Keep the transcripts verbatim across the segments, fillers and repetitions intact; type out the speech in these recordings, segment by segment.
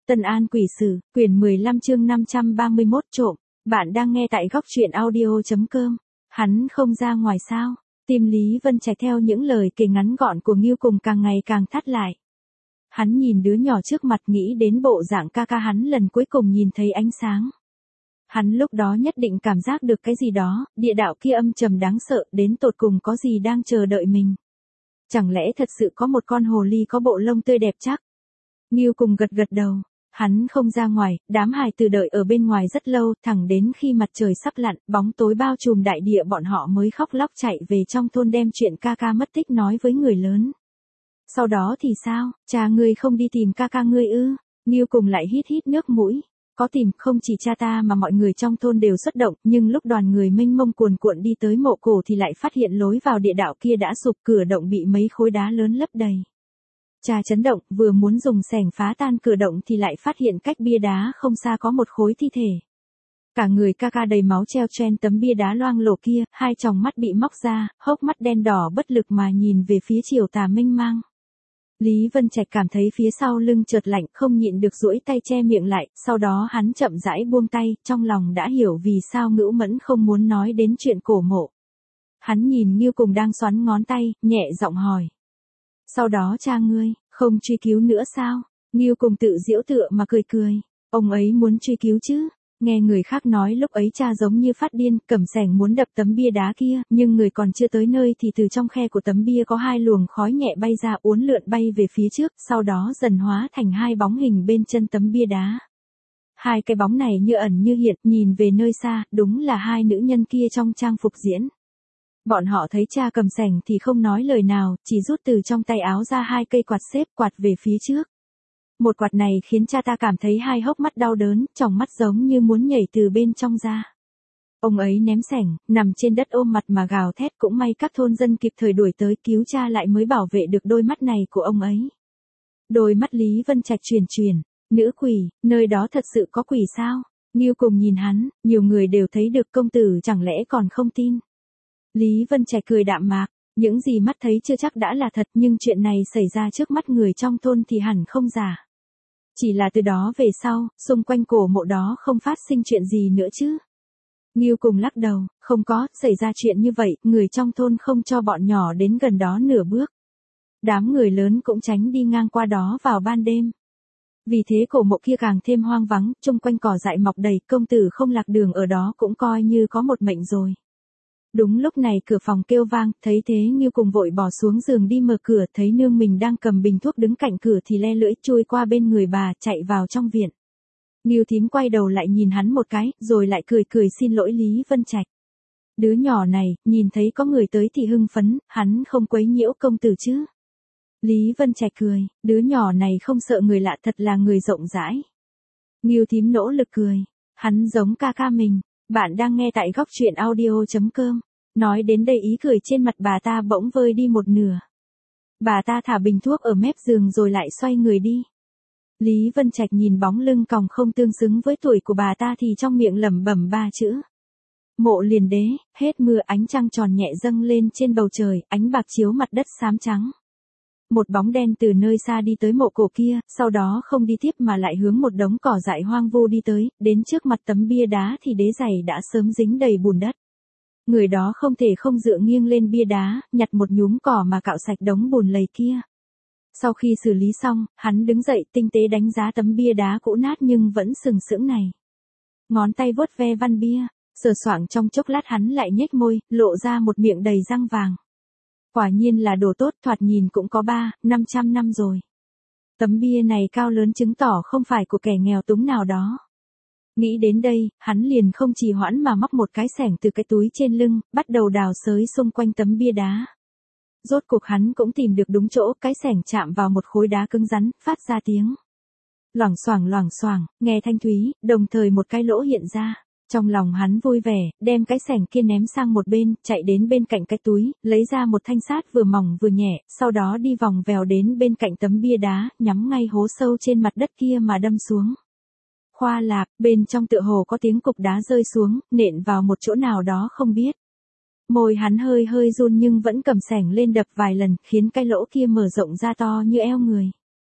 Tân An Quỷ Sử, quyển mười lăm chương năm trăm ba mươi mốt trộm. Bạn đang nghe tại góc truyện audio.com. Hắn không ra ngoài sao? Tim Lý Vân Trạch theo những lời kể ngắn gọn của Ngưu Cùng càng ngày càng thắt lại. Hắn nhìn đứa nhỏ trước mặt nghĩ đến bộ dạng ca ca hắn lần cuối cùng nhìn thấy ánh sáng. Hắn lúc đó nhất định cảm giác được cái gì đó, địa đạo kia âm trầm đáng sợ, đến tột cùng có gì đang chờ đợi mình. Chẳng lẽ thật sự có một con hồ ly có bộ lông tươi đẹp chắc? Ngưu Cùng gật gật đầu, hắn không ra ngoài, đám hài tử đợi ở bên ngoài rất lâu, thẳng đến khi mặt trời sắp lặn, bóng tối bao trùm đại địa bọn họ mới khóc lóc chạy về trong thôn đem chuyện ca ca mất tích nói với người lớn. Sau đó thì sao, cha ngươi không đi tìm ca ca ngươi ư? Ngưu Cùng lại hít hít nước mũi. Có tìm, không chỉ cha ta mà mọi người trong thôn đều xuất động, nhưng lúc đoàn người mênh mông cuồn cuộn đi tới mộ cổ thì lại phát hiện lối vào địa đạo kia đã sụp, cửa động bị mấy khối đá lớn lấp đầy. Cha chấn động, vừa muốn dùng xẻng phá tan cửa động thì lại phát hiện cách bia đá không xa có một khối thi thể. Cả người ca ca đầy máu treo trên tấm bia đá loang lổ kia, hai tròng mắt bị móc ra, hốc mắt đen đỏ bất lực mà nhìn về phía chiều tà mênh mang. Lý Vân Trạch cảm thấy phía sau lưng chợt lạnh, không nhịn được duỗi tay che miệng lại, sau đó hắn chậm rãi buông tay, trong lòng đã hiểu vì sao Ngưu Mẫn không muốn nói đến chuyện cổ mộ. Hắn nhìn Ngưu Cùng đang xoắn ngón tay, nhẹ giọng hỏi. Sau đó cha ngươi, không truy cứu nữa sao? Ngưu Cùng tự giễu tựa mà cười cười. Ông ấy muốn truy cứu chứ? Nghe người khác nói lúc ấy cha giống như phát điên, cầm xẻng muốn đập tấm bia đá kia, nhưng người còn chưa tới nơi thì từ trong khe của tấm bia có hai luồng khói nhẹ bay ra uốn lượn bay về phía trước, sau đó dần hóa thành hai bóng hình bên chân tấm bia đá. Hai cái bóng này như ẩn như hiện, nhìn về nơi xa, đúng là hai nữ nhân kia trong trang phục diễn. Bọn họ thấy cha cầm xẻng thì không nói lời nào, chỉ rút từ trong tay áo ra hai cây quạt xếp quạt về phía trước. Một quạt này khiến cha ta cảm thấy hai hốc mắt đau đớn, tròng mắt giống như muốn nhảy từ bên trong ra. Ông ấy ném xẻng, nằm trên đất ôm mặt mà gào thét, cũng may các thôn dân kịp thời đuổi tới cứu cha lại mới bảo vệ được đôi mắt này của ông ấy. Đôi mắt Lý Vân Trạch chuyển chuyển, nữ quỷ, nơi đó thật sự có quỷ sao? Ngưu Cùng nhìn hắn, nhiều người đều thấy được công tử chẳng lẽ còn không tin. Lý Vân Trạch cười đạm mạc. Những gì mắt thấy chưa chắc đã là thật, nhưng chuyện này xảy ra trước mắt người trong thôn thì hẳn không giả. Chỉ là từ đó về sau, xung quanh cổ mộ đó không phát sinh chuyện gì nữa chứ. Ngưu Cùng lắc đầu, không có, xảy ra chuyện như vậy, người trong thôn không cho bọn nhỏ đến gần đó nửa bước. Đám người lớn cũng tránh đi ngang qua đó vào ban đêm. Vì thế cổ mộ kia càng thêm hoang vắng, chung quanh cỏ dại mọc đầy, công tử không lạc đường ở đó cũng coi như có một mệnh rồi. Đúng lúc này cửa phòng kêu vang, thấy thế Ngưu Cùng vội bỏ xuống giường đi mở cửa, thấy nương mình đang cầm bình thuốc đứng cạnh cửa thì le lưỡi chui qua bên người bà, chạy vào trong viện. Ngưu thím quay đầu lại nhìn hắn một cái, rồi lại cười cười xin lỗi Lý Vân Trạch. Đứa nhỏ này, nhìn thấy có người tới thì hưng phấn, hắn không quấy nhiễu công tử chứ. Lý Vân Trạch cười, đứa nhỏ này không sợ người lạ, thật là người rộng rãi. Ngưu thím nỗ lực cười, hắn giống ca ca mình. Bạn đang nghe tại góc truyện audio.com. Nói đến đây ý cười trên mặt bà ta bỗng vơi đi một nửa. Bà ta thả bình thuốc ở mép giường rồi lại xoay người đi. Lý Vân Trạch nhìn bóng lưng còng không tương xứng với tuổi của bà ta thì trong miệng lẩm bẩm ba chữ. Mộ liền đế, hết mưa, ánh trăng tròn nhẹ dâng lên trên bầu trời, ánh bạc chiếu mặt đất xám trắng. Một bóng đen từ nơi xa đi tới mộ cổ kia, sau đó không đi tiếp mà lại hướng một đống cỏ dại hoang vu đi tới, đến trước mặt tấm bia đá thì đế giày đã sớm dính đầy bùn đất. Người đó không thể không dựa nghiêng lên bia đá, nhặt một nhúm cỏ mà cạo sạch đống bùn lầy kia. Sau khi xử lý xong, hắn đứng dậy tinh tế đánh giá tấm bia đá cũ nát nhưng vẫn sừng sững này. Ngón tay vuốt ve văn bia, sờ soạng trong chốc lát hắn lại nhếch môi, lộ ra một miệng đầy răng vàng. Quả nhiên là đồ tốt, thoạt nhìn cũng có ba, năm trăm năm rồi. Tấm bia này cao lớn chứng tỏ không phải của kẻ nghèo túng nào đó. Nghĩ đến đây, hắn liền không trì hoãn mà móc một cái xẻng từ cái túi trên lưng, bắt đầu đào xới xung quanh tấm bia đá. Rốt cuộc hắn cũng tìm được đúng chỗ, cái xẻng chạm vào một khối đá cứng rắn, phát ra tiếng loảng xoảng loảng xoảng, nghe thanh thúy, đồng thời một cái lỗ hiện ra. Trong lòng hắn vui vẻ, đem cái xẻng kia ném sang một bên, chạy đến bên cạnh cái túi, lấy ra một thanh sát vừa mỏng vừa nhẹ, sau đó đi vòng vèo đến bên cạnh tấm bia đá, nhắm ngay hố sâu trên mặt đất kia mà đâm xuống. Khoa lạc, bên trong tựa hồ có tiếng cục đá rơi xuống, nện vào một chỗ nào đó không biết. Môi hắn hơi hơi run nhưng vẫn cầm xẻng lên đập vài lần, khiến cái lỗ kia mở rộng ra to như eo người.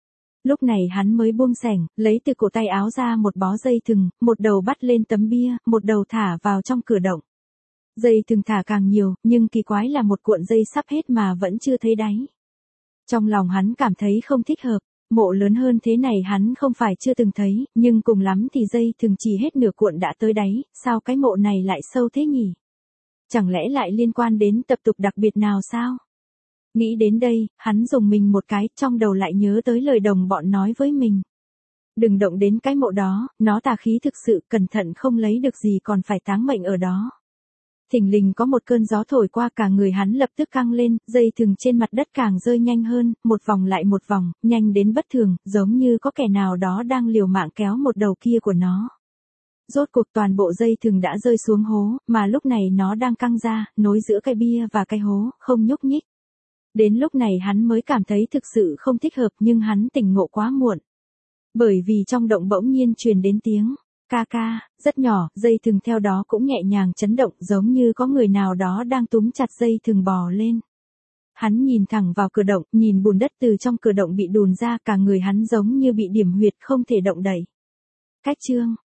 Lúc này hắn mới buông xẻng, lấy từ cổ tay áo ra một bó dây thừng, một đầu bắt lên tấm bia, một đầu thả vào trong cửa động. Dây thừng thả càng nhiều, nhưng kỳ quái là một cuộn dây sắp hết mà vẫn chưa thấy đáy. Trong lòng hắn cảm thấy không thích hợp, mộ lớn hơn thế này hắn không phải chưa từng thấy, nhưng cùng lắm thì dây thừng chỉ hết nửa cuộn đã tới đáy, sao cái mộ này lại sâu thế nhỉ? Chẳng lẽ lại liên quan đến tập tục đặc biệt nào sao? Nghĩ đến đây, hắn dùng mình một cái, trong đầu lại nhớ tới lời đồng bọn nói với mình. Đừng động đến cái mộ đó, nó tà khí thực sự, cẩn thận không lấy được gì còn phải táng mệnh ở đó. Thình lình có một cơn gió thổi qua, cả người hắn lập tức căng lên, dây thừng trên mặt đất càng rơi nhanh hơn, một vòng lại một vòng, nhanh đến bất thường, giống như có kẻ nào đó đang liều mạng kéo một đầu kia của nó. Rốt cuộc toàn bộ dây thừng đã rơi xuống hố, mà lúc này nó đang căng ra, nối giữa cái bia và cái hố, không nhúc nhích. Đến lúc này hắn mới cảm thấy thực sự không thích hợp, nhưng hắn tỉnh ngộ quá muộn. Bởi vì trong động bỗng nhiên truyền đến tiếng ca ca, rất nhỏ, dây thừng theo đó cũng nhẹ nhàng chấn động, giống như có người nào đó đang túm chặt dây thừng bò lên. Hắn nhìn thẳng vào cửa động, nhìn bùn đất từ trong cửa động bị đùn ra, cả người hắn giống như bị điểm huyệt không thể động đậy. Cách chương